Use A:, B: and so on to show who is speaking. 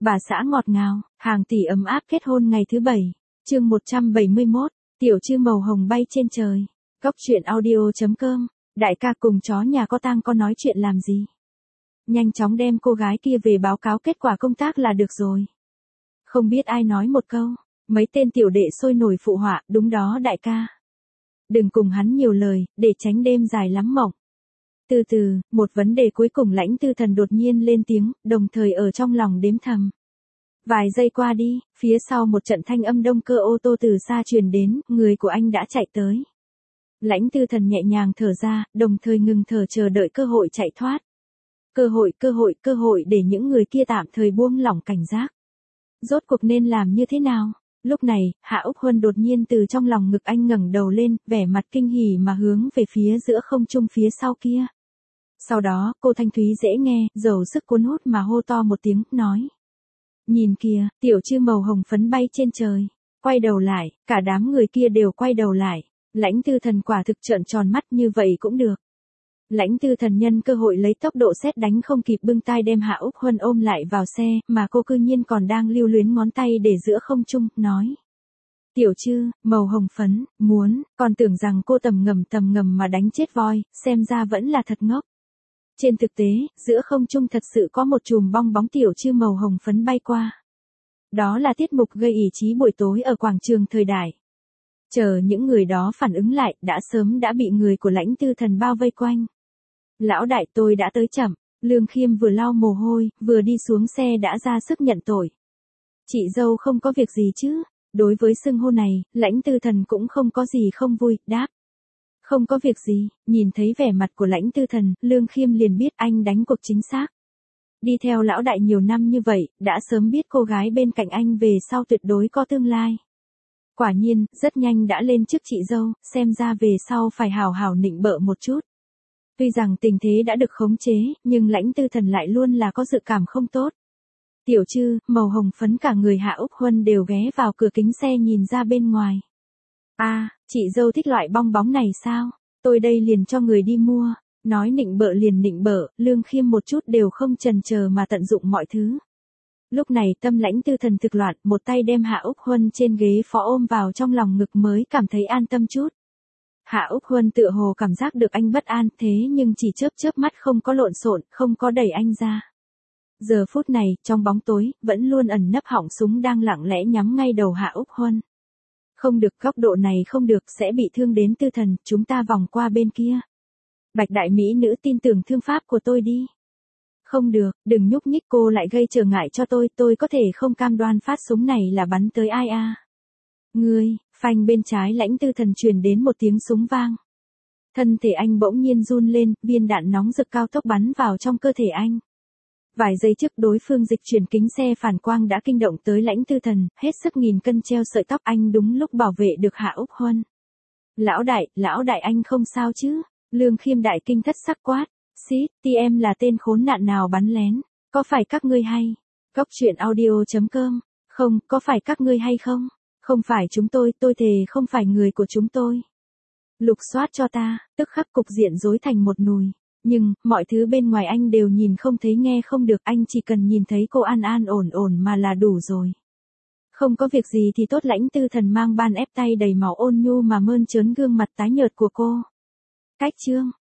A: Bà xã ngọt ngào, hàng tỷ ấm áp kết hôn ngày thứ 7. Chương 171, tiểu trư màu hồng bay trên trời. Góc truyện audio.com. Đại ca cùng chó nhà có tang có nói chuyện làm gì? Nhanh chóng đem cô gái kia về báo cáo kết quả công tác là được rồi. Không biết ai nói một câu, mấy tên tiểu đệ sôi nổi phụ họa, đúng đó đại ca. Đừng cùng hắn nhiều lời, để tránh đêm dài lắm mộng. Từ từ, một vấn đề cuối cùng Lãnh Tư Thần đột nhiên lên tiếng, đồng thời ở trong lòng đếm thầm. Vài giây qua đi, phía sau một trận thanh âm động cơ ô tô từ xa truyền đến, người của anh đã chạy tới. Lãnh Tư Thần nhẹ nhàng thở ra, đồng thời ngừng thở chờ đợi cơ hội chạy thoát. Cơ hội để những người kia tạm thời buông lỏng cảnh giác. Rốt cuộc nên làm như thế nào? Lúc này, Hạ Úc Huân đột nhiên từ trong lòng ngực anh ngẩng đầu lên, vẻ mặt kinh hỉ mà hướng về phía giữa không trung phía sau kia. Sau đó, cô thanh thúy dễ nghe, dầu sức cuốn hút mà hô to một tiếng, nói. Nhìn kìa, tiểu trư màu hồng phấn bay trên trời. Quay đầu lại, cả đám người kia đều quay đầu lại. Lãnh Tư Thần quả thực trợn tròn mắt như vậy cũng được. Lãnh Tư Thần nhân cơ hội lấy tốc độ sét đánh không kịp bưng tay đem Hạ Úc Huân ôm lại vào xe, mà cô cư nhiên còn đang lưu luyến ngón tay để giữa không trung, nói. Tiểu trư, màu hồng phấn, muốn, còn tưởng rằng cô tầm ngầm mà đánh chết voi, xem ra vẫn là thật ngốc. Trên thực tế, giữa không trung thật sự có một chùm bong bóng tiểu trư màu hồng phấn bay qua. Đó là tiết mục gây ý chí buổi tối ở quảng trường thời đại. Chờ những người đó phản ứng lại, đã bị người của Lãnh Tư Thần bao vây quanh. Lão đại, tôi đã tới chậm. Lương Khiêm vừa lau mồ hôi, vừa đi xuống xe đã ra sức nhận tội. Chị dâu không có việc gì chứ? Đối với xưng hô này, Lãnh Tư Thần cũng không có gì không vui, đáp. Không có việc gì. Nhìn thấy vẻ mặt của Lãnh Tư Thần, Lương Khiêm liền biết anh đánh cuộc chính xác. Đi theo lão đại nhiều năm như vậy, đã sớm biết cô gái bên cạnh anh về sau tuyệt đối có tương lai. Quả nhiên, rất nhanh đã lên chức chị dâu, xem ra về sau phải hào hào nịnh bợ một chút. Tuy rằng tình thế đã được khống chế, nhưng Lãnh Tư Thần lại luôn là có dự cảm không tốt. Tiểu trư, màu hồng phấn cả người Hạ Úc Huân đều ghé vào cửa kính xe nhìn ra bên ngoài. Chị dâu thích loại bong bóng này sao? Tôi đây liền cho người đi mua. Nói nịnh bợ liền nịnh bợ, Lương Khiêm một chút đều không chần chờ mà tận dụng mọi thứ. Lúc này tâm Lãnh Tư Thần thực loạn, một tay đem Hạ Úc Huân trên ghế phó ôm vào trong lòng ngực mới cảm thấy an tâm chút. Hạ Úc Huân tựa hồ cảm giác được anh bất an, thế nhưng chỉ chớp mắt không có lộn xộn, không có đẩy anh ra. Giờ phút này, trong bóng tối, vẫn luôn ẩn nấp họng súng đang lặng lẽ nhắm ngay đầu Hạ Úc Huân. Không được, góc độ này không được, sẽ bị thương đến Tư Thần, chúng ta vòng qua bên kia. Bạch đại mỹ nữ tin tưởng thương pháp của tôi đi. Không được, đừng nhúc nhích, cô lại gây trở ngại cho tôi có thể không cam đoan phát súng này là bắn tới ai à. Ngươi, phanh bên trái Lãnh Tư Thần truyền đến một tiếng súng vang. Thân thể anh bỗng nhiên run lên, viên đạn nóng rực cao tốc bắn vào trong cơ thể anh. Vài giây trước đối phương dịch chuyển kính xe phản quang đã kinh động tới Lãnh Tư Thần, hết sức nghìn cân treo sợi tóc anh đúng lúc bảo vệ được Hạ Úc Huân. Lão đại anh không sao chứ? Lương Khiêm đại kinh thất sắc quát. Em là tên khốn nạn nào bắn lén? Có phải các ngươi hay? Góc truyện audio.com. Không, có phải các ngươi hay không? Không phải chúng tôi thề không phải người của chúng tôi. Lục soát cho ta, tức khắc cục diện rối thành một nùi. Nhưng, mọi thứ bên ngoài anh đều nhìn không thấy nghe không được, anh chỉ cần nhìn thấy cô an ổn mà là đủ rồi. Không có việc gì thì tốt. Lãnh Tư Thần mang ban ép tay đầy máu ôn nhu mà mơn trớn gương mặt tái nhợt của cô. Cách chương.